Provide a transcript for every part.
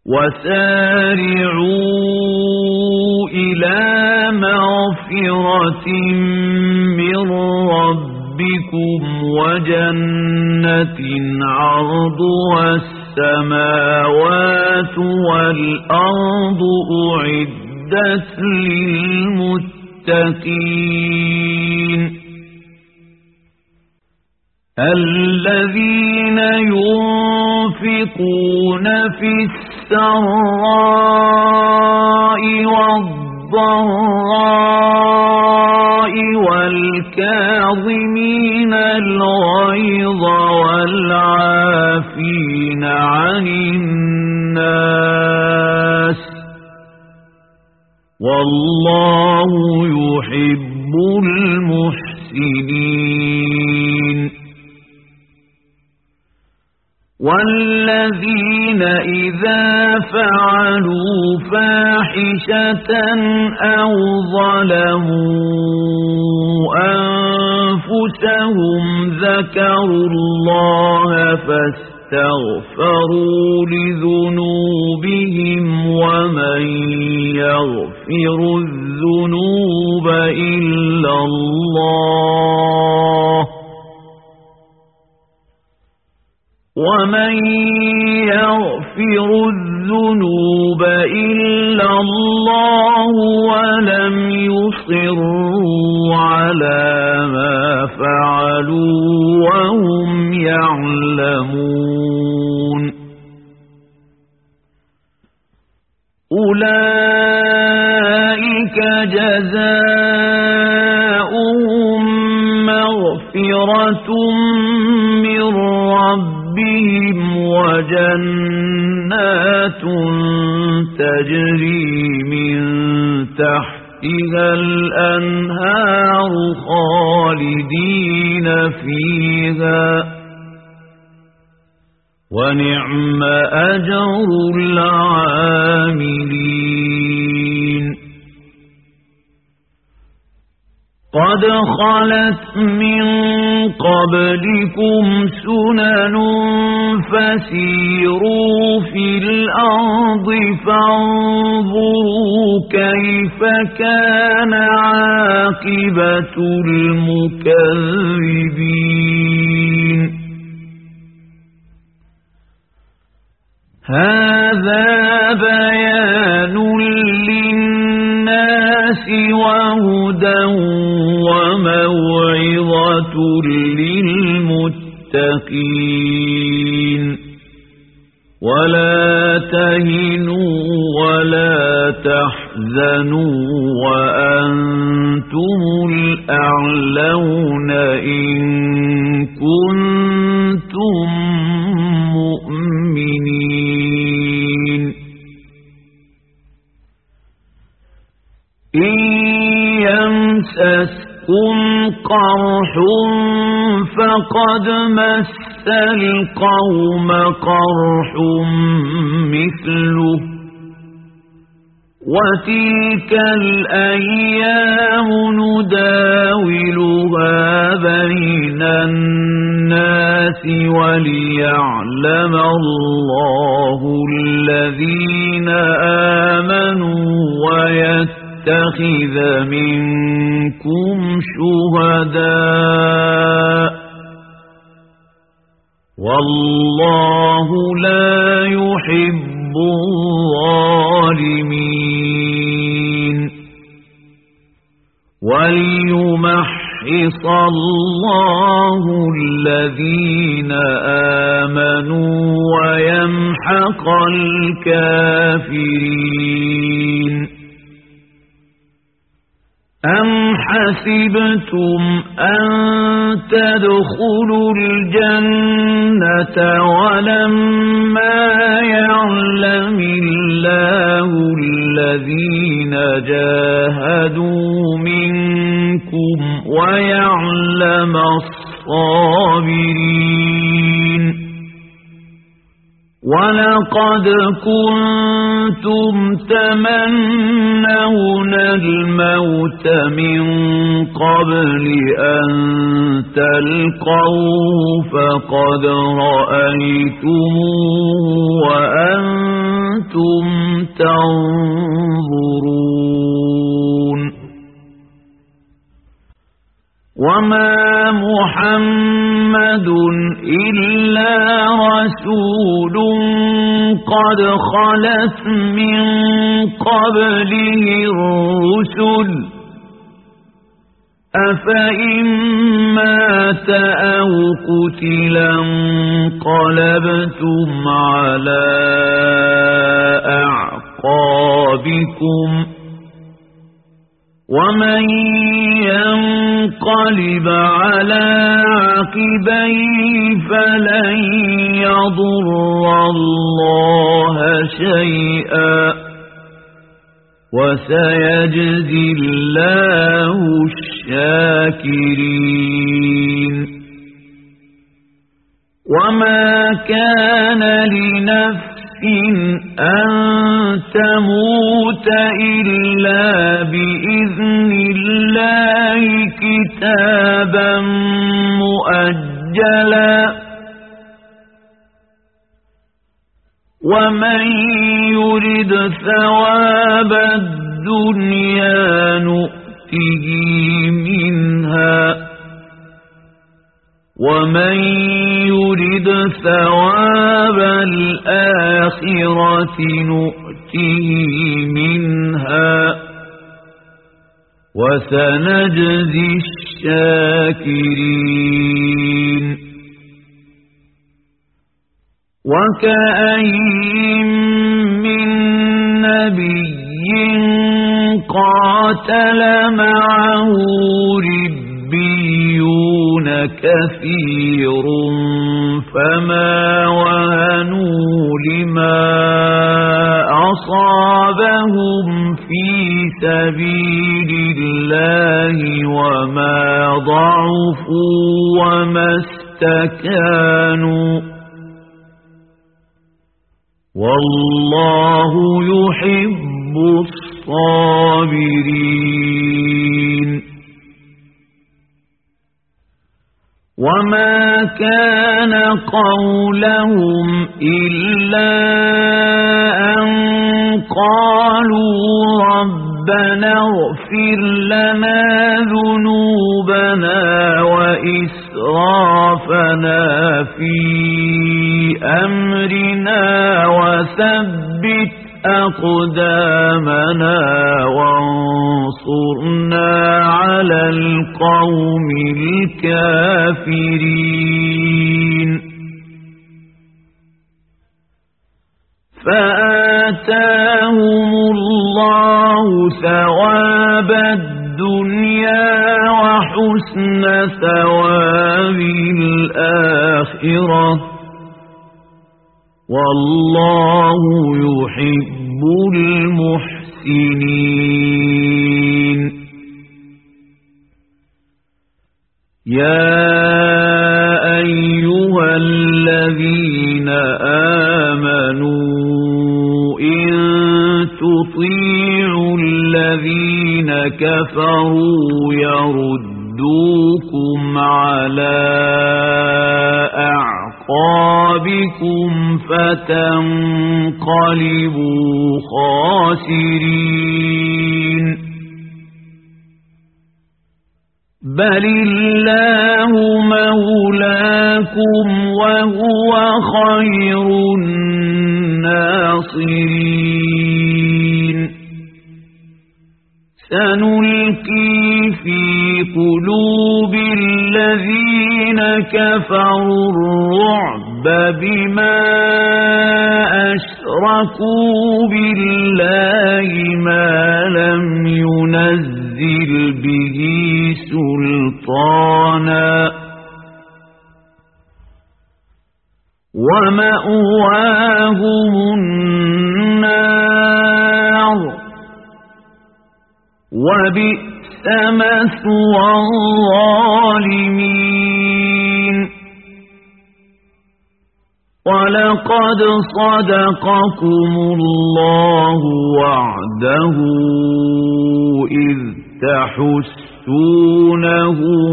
وسارعوا إلى مغفرة من ربكم وجنة عرضها السماوات والأرض أعدت للمتقين الذين ينفقون في السراء والضراء والكاظمين الغيظ والعافين عن الناس والله يحب المحسنين والذين إذا فعلوا فاحشة أو ظلموا أنفسهم ذكروا الله فاستغفروا لذنوبهم ومن يغفر الذنوب إلا الله ولم يصروا على ما فعلوا وهم يعلمون أولئك جزاؤهم مغفرة من ربهم وجنات تجري من تحتها الأنهار خالدين فيها ونعم أجر العاملين قد خلت من قبلكم سنن فسيروا في الأرض فانظروا كيف كان عاقبة المكذبين هذا بيان للناس وهدى وموعظة للمتقين ولا تهنوا ولا تحزنوا وأنتم الأعلون إن كنتم مؤمنين إن يمسسكم قرح فقد مس القوم قرح مثله وتلك الأيام نداولها بين الناس وليعلم الله الذين آمنوا ويتخذ منكم شهداء والله لا يحب الظالمين وليمحص الله الذين آمنوا ويمحق الكافرين أم حسبتم أن تدخلوا الجنة ولما يعلم الله الذين جاهدوا منكم ويعلم الصابرين ولقد كنتم تمنون الموت من قبل أن تلقوه فقد رأيتموه وأنتم كنتم تنظرون وما محمد إلا رسول قد خلت من قبله الرسل أفإن مات أو قتلا انقلبتم على أعقابكم ومن ينقلب على عقبيه فلن يضر الله شيئا وسيجزي الله الشاكرين وما كان لنفس أن تموت إلا بإذن الله كتابا مؤجلا ومن يرد ثواب الدنيا نؤته منها ومن يرد ثواب الآخرة نؤته منها وسنجزي الشاكرين وكأين من نبي قاتل معه ربيون كثير فما وهنوا لما أصابهم في سبيل الله وما ضعفوا وما استكانوا والله يحب الصابرين وما كان قولهم إلا أن قالوا ربنا اغفر لنا ذنوبنا وإسرافنا في أمرنا وثبت أقدامنا وانصرنا على القوم الكافرين فآتاهم الله ثواب الدنيا وحسن ثواب الآخرة والله يحب المحسنين يا أيها الذين آمنوا إن تطيعوا الذين كفروا يردوكم على أعقابكم فتنقلبوا خاسرين بل الله مولاكم وهو خير الناصرين سنلقي في قلوب الذين كفروا الرعب بما أشركوا بالله ما لم ينزل به سلطانا ومأواهم النار وبئس مثوى الظالمين ولقد صدقكم الله وعده إذ تحسونهم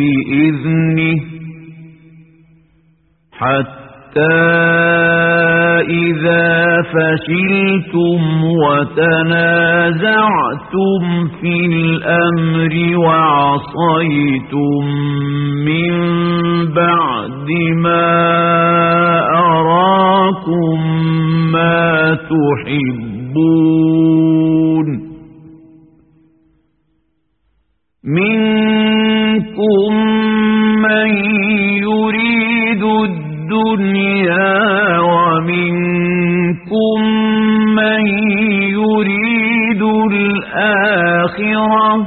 بإذنه حتى إذا فشلتم وتنازعتم في الأمر وعصيتم من بعد ما أراكم ما تحبون منكم من يريد الدنيا ومنكم من يريد الآخرة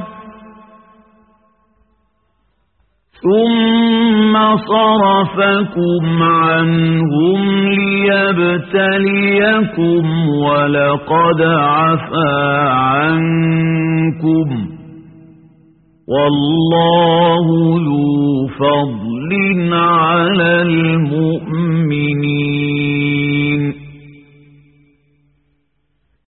ثم صرفكم عنهم ليبتليكم ولقد عفا عنكم والله ذو فضل على المؤمنين